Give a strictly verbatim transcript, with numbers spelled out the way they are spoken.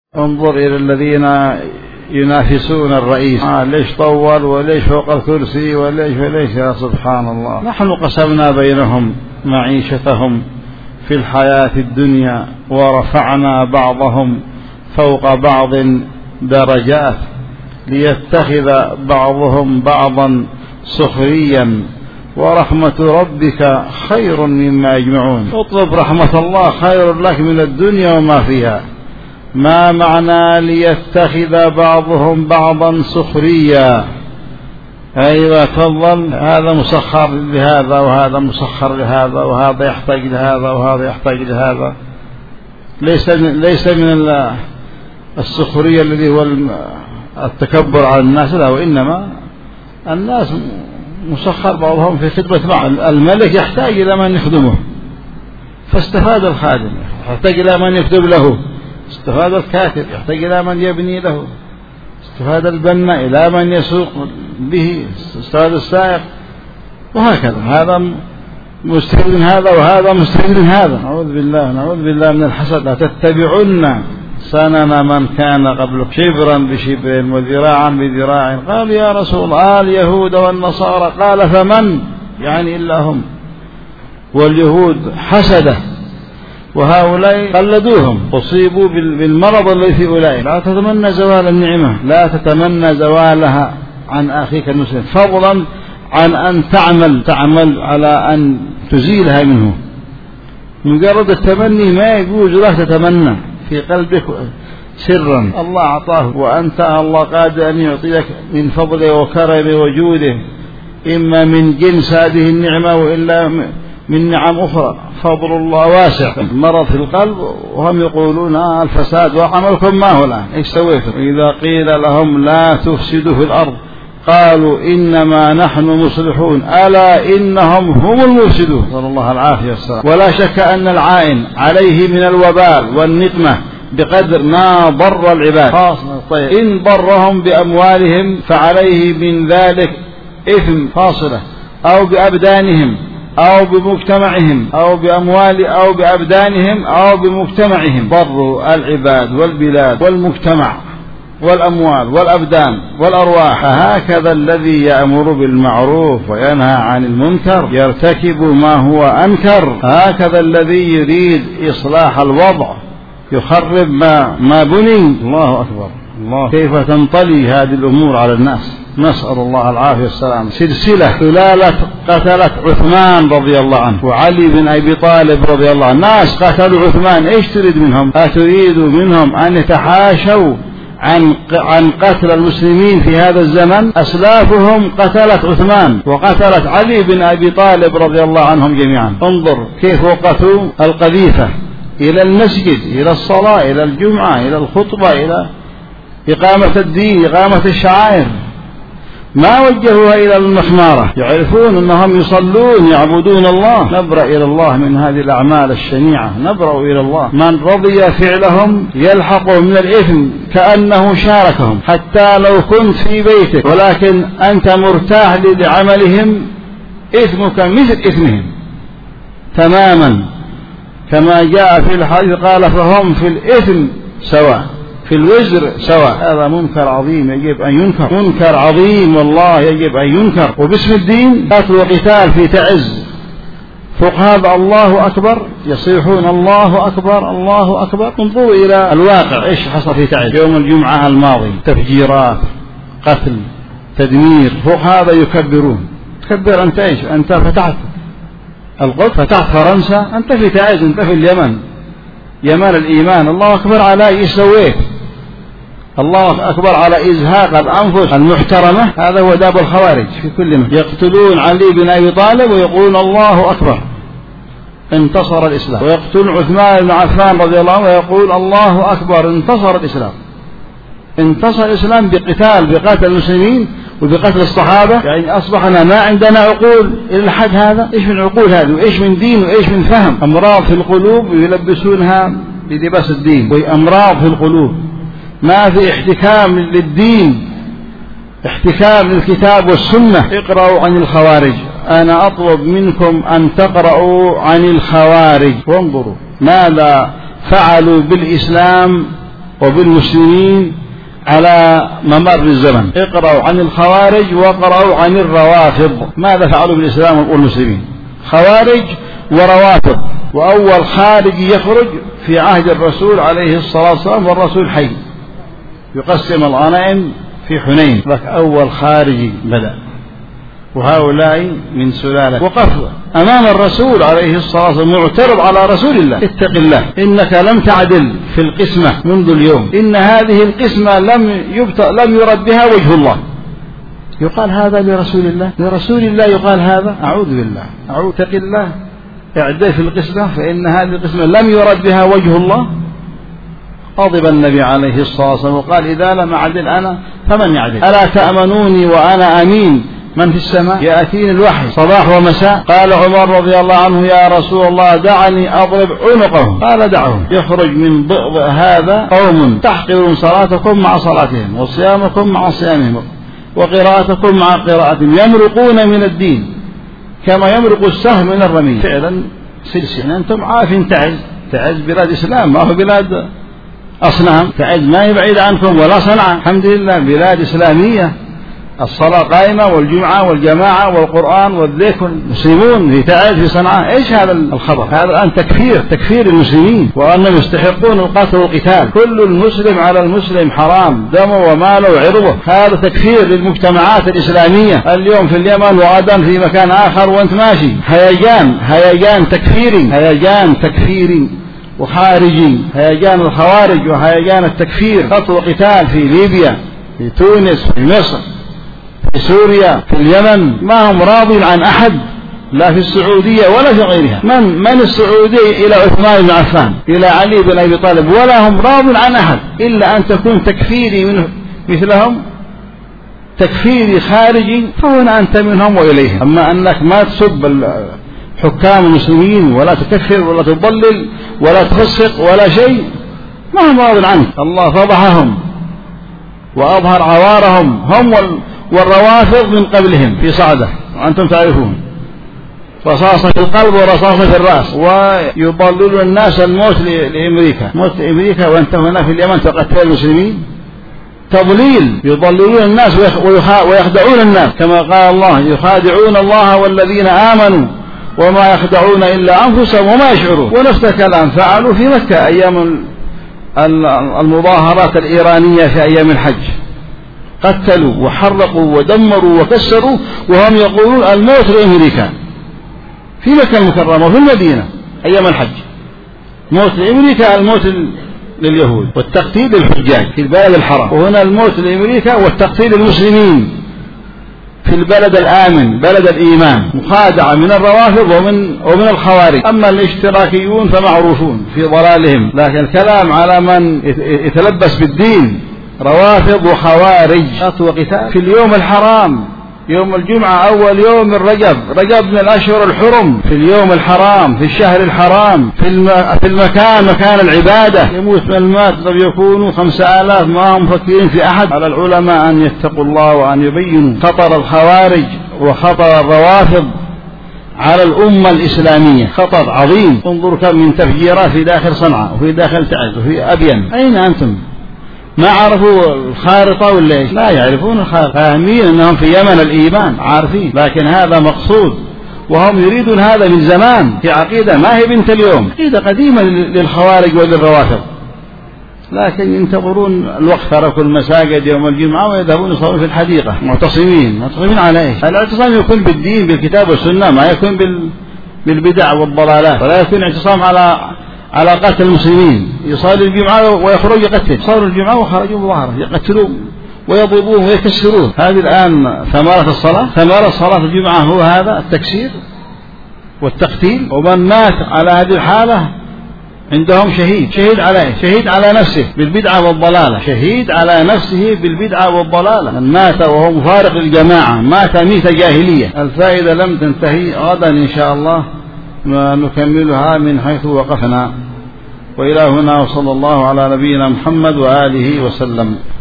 انظر إلى الذين ينافسون الرئيس، آه ليش طول وليش فوق الكرسي وليش وليش يا سبحان الله. نحن قسمنا بينهم معيشتهم في الحياة الدنيا ورفعنا بعضهم فوق بعض درجات ليتخذ بعضهم بعضا سخريا ورحمة ربك خير مما يجمعون. اطلب رحمة الله خير لك من الدنيا وما فيها. ما معنى ليتخذ بعضهم بعضا سخريا؟ أيوة تفضل، هذا مسخر لهذا وهذا مسخر لهذا وهذا يحتاج لهذا وهذا يحتاج لهذا. ليس ليس من السخرية الذي هو التكبر على الناس، لا، وإنما الناس مسخر بعضهم في خدمة بعض. الملك يحتاج إلى من يخدمه فاستفاد الخادم، يحتاج إلى من يكتب له استفاد الكاتب، يحتاج إلى من يبني له استفاد البنا، إلى من يسوق به استفاد السائق، وهكذا. هذا مستفيد من هذا وهذا مستفيد من هذا. نعوذ بالله نعوذ بالله من الحسد. لا تتبعن سنن من كان قبلك شبرا بشبر وذراعا بذراع. قال يا رسول الله اليهود والنصارى، قال فمن؟ يعني إلا هم. واليهود حسده وهؤلاء قلدوهم، أصيبوا بالمرض الذي في أولئك. لا تتمنى زوال النعمة، لا تتمنى زوالها عن أخيك المسلم، فضلا عن أن تعمل تعمل على أن تزيلها منه. مجرد التمني ما يجوز لك تتمنى في قلبك سرا. الله أعطاه وأنت الله قادر أن يعطيك من فضله وكرمه وجوده، إما من جنس هذه النعمة وإلا من نعم أخرى. فضل الله واسع. مرض في القلب وهم يقولون آه الفساد وعملكم ما هو الآن، إيش سويتم؟ إذا قيل لهم لا تفسدوا في الأرض قالوا إنما نحن مصلحون ألا إنهم هم المفسدون. نسأل الله العافية والسلام. ولا شك أن العائن عليه من الوبال والنقمة بقدر ما ضر العباد. طيب إن ضرهم بأموالهم فعليه من ذلك إثم فاصلة، أو بأبدانهم أو بمجتمعهم، أو بأموال أو بأبدانهم أو بمجتمعهم. ضروا العباد والبلاد والمجتمع والأموال والأبدان والأرواح. هكذا الذي يأمر بالمعروف وينهى عن المنكر يرتكب ما هو أنكر. هكذا الذي يريد إصلاح الوضع يخرب ما, ما بني. الله أكبر. الله كيف تنطلي هذه الأمور على الناس. نسأل الله العافية والسلام. سلسلة سلالة قتلت عثمان رضي الله عنه وعلي بن أبي طالب رضي الله عنه. ناس قتلوا عثمان، إيش تريد منهم؟ أتريد منهم أن يتحاشوا عن عن قتل المسلمين في هذا الزمن؟ أسلافهم قتلت عثمان وقتلت علي بن أبي طالب رضي الله عنهم جميعا. انظر كيف وقتوا القذيفة إلى المسجد، إلى الصلاة، إلى الجمعة، إلى الخطبة، إلى إقامة الدين، إقامة الشعائر. ما وجهوها إلى المخمارة. يعرفون أنهم يصلون يعبدون الله. نبرأ إلى الله من هذه الأعمال الشنيعة، نبرأ إلى الله. من رضي فعلهم يلحق من الإثم كأنه شاركهم، حتى لو كنت في بيتك ولكن أنت مرتاح لعملهم إثمك مثل إثمهم تماما، كما جاء في الحديث قال فهم في الإثم سواء، في الوزر سواء. هذا منكر عظيم يجب أن ينكر، منكر عظيم والله يجب أن ينكر. وباسم الدين قتل وقتال في تعز. فوق هذا الله أكبر يصيحون الله أكبر الله أكبر. انظروا إلى الواقع إيش حصل في تعز يوم الجمعة الماضي. تفجيرات، قتل، تدمير. فوق هذا يكبرون. تكبر أنت إيش؟ أنت فتحت القدس، فتحت فرنسا، أنت في تعز، أنت في اليمن، يمن الإيمان. الله أكبر على إيش سويت؟ الله أكبر على إزهاق الأنفس المحترمة. هذا هو داب الخوارج في كل مكان. يقتلون علي بن أبي طالب ويقولون الله أكبر انتصر الإسلام، ويقتلون عثمان بن عفان رضي الله عنه ويقول الله أكبر انتصر الإسلام. انتصر الإسلام بقتال بقتل المسلمين وبقتل الصحابة. يعني أصبحنا ما عندنا عقول إلى الحد هذا. إيش من عقول هذه وإيش من دين وإيش من فهم. أمراض في القلوب يلبسونها بلباس الدين، وأمراض في القلوب. ما في احتكام للدين، احتكام للكتاب والسنة. اقرأوا عن الخوارج. أنا أطلب منكم أن تقرأوا عن الخوارج وانظروا ماذا فعلوا بالإسلام وبالمسلمين على ممر الزمن. اقرأوا عن الخوارج واقرأوا عن الروافض ماذا فعلوا بالإسلام والمسلمين. خوارج وروافض، وأول خارج يخرج في عهد الرسول عليه الصلاة والسلام والرسول حي يقسم الغنائم في حنين، أول خارج بدأ، وهؤلاء من سلالة. وقف أمام الرسول عليه الصلاة والسلام معترض على رسول الله: اتق الله إنك لم تعدل في القسمة منذ اليوم، إن هذه القسمة لم يبت... لم يرد بها وجه الله. يقال هذا لرسول الله، لرسول الله يقال هذا؟ أعوذ بالله، أعوذ. اتق الله، اعدل في القسمة فإن هذه القسمة لم يرد بها وجه الله. غضب النبي عليه الصلاة والسلام وقال: إذا لم أعدل أنا فمن يعدل؟ ألا تأمنوني وأنا أمين من في السماء يأتيني الوحي صباح ومساء؟ قال عمر رضي الله عنه: يا رسول الله دعني أضرب عنقه. قال: دعهم، يخرج من ضئض هذا قوم تحقرون صلاتكم مع صلاتهم وصيامكم مع صيامهم وقراءتكم مع قراءتهم، يمرقون من الدين كما يمرق السهم من الرمي. فعلا سلسلة. أنتم عارفين تعز تعز بلاد إسلام، ما هو بلاد أصنام. تعز ما هي بعيد عنكم ولا صنعاء، الحمد لله بلاد إسلامية، الصلاة قائمة والجمعة والجماعة والقرآن والذكر، مسلمون في تعز في صنعاء. إيش هذا الخبر؟ هذا الآن تكفير تكفير المسلمين، وأنهم يستحقون القتل والقتال. كل المسلم على المسلم حرام دمه وماله وعرضه. هذا تكفير للمجتمعات الإسلامية اليوم في اليمن وغدا في مكان آخر وأنت ماشي. هيجان هيجان تكفيري، هيجان تكفيري وخارجي، هيجان الخوارج وهيجان التكفير، قتل وقتال في ليبيا، في تونس، في مصر، في سوريا، في اليمن. ما هم راضين عن أحد، لا في السعودية ولا في غيرها. من من السعودية إلى عثمان بن عفان إلى علي بن أبي طالب، ولا هم راضين عن أحد إلا أن تكون تكفيري منه مثلهم، تكفيري خارجي، فهنا أنت منهم وإليهم. أما أنك ما تسب حكام المسلمين ولا تكفر ولا تضلل ولا تفسق ولا شيء، ما هم راضين عنك. الله فضحهم وأظهر عوارهم، هم والروافض من قبلهم في صعدة، وأنتم تعرفون، رصاصة في القلب ورصاصة في الرأس، ويضللون الناس الموت لأمريكا، موت لأمريكا وأنت هنا في اليمن تقتل المسلمين. تضليل، يضللون الناس ويخدعون الناس، كما قال الله: يخادعون الله والذين آمنوا وما يخدعون إلا أنفسهم وما يشعرون. ونفس الكلام فعلوا في مكة أيام المظاهرات الإيرانية في أيام الحج، قتلوا وحرقوا ودمروا وكسروا وهم يقولون الموت لأمريكا في مكة المكرمة وفي المدينة أيام الحج. موت لأمريكا، الموت لليهود، والتقتيل للحجاج في البلد الحرام، وهنا الموت لأمريكا والتقتيل للمسلمين في البلد الآمن بلد الإيمان. مخادعة من الروافض ومن ومن الخوارج. أما الاشتراكيون فمعروفون في ضلالهم، لكن الكلام على من يتلبس بالدين، روافض وخوارج، وقتال في اليوم الحرام، يوم الجمعة أول يوم من رجب، رجب من الأشهر الحرم، في اليوم الحرام، في الشهر الحرام، في, الم... في المكان مكان العبادة، يموت من المات قد يكونوا خمسة آلاف، ما هم مفكرين في أحد. على العلماء أن يتقوا الله وأن يبينوا خطر الخوارج وخطر الروافض على الأمة الإسلامية، خطر عظيم. انظر كم من تفجيرات في داخل صنعاء وفي داخل تعز وفي أبين. أين أنتم؟ ما عرفوا الخارطة ولا إيش؟ لا يعرفون الخارطة، فاهمين أنهم في يمن الإيمان عارفين، لكن هذا مقصود، وهم يريدون هذا من زمان، في عقيدة ما هي بنت اليوم، عقيدة قديمة للخوارج وللروافض، لكن ينتظرون الوقت، تركوا المساجد يوم الجمعة ويذهبون يصلون في الحديقة معتصمين. معتصمين على إيش؟ الاعتصام يكون بالدين بالكتاب والسنة، ما يكون بال... بالبدع والضلالات، ولا يكون اعتصام على على قتل المسلمين. يصلي الجمعة ويخرج يقتل، صاروا الجمعة وخرجوا مظاهرة يقتلون ويضربون ويكسرون. هذه الآن ثمرة الصلاة، ثمرة صلاة الجمعة هو هذا التكسير والتقتيل. ومن مات على هذه الحالة عندهم شهيد، شهيد على شهيد على نفسه بالبدعة والضلالة، شهيد على نفسه بالبدعة والضلالة. من مات وهو مفارق للجماعة مات ميتة جاهلية. الفائدة لم تنتهي، غدا إن شاء الله نكملها من حيث وقفنا. وإلى هنا وصلى الله على نبينا محمد وآله وسلم.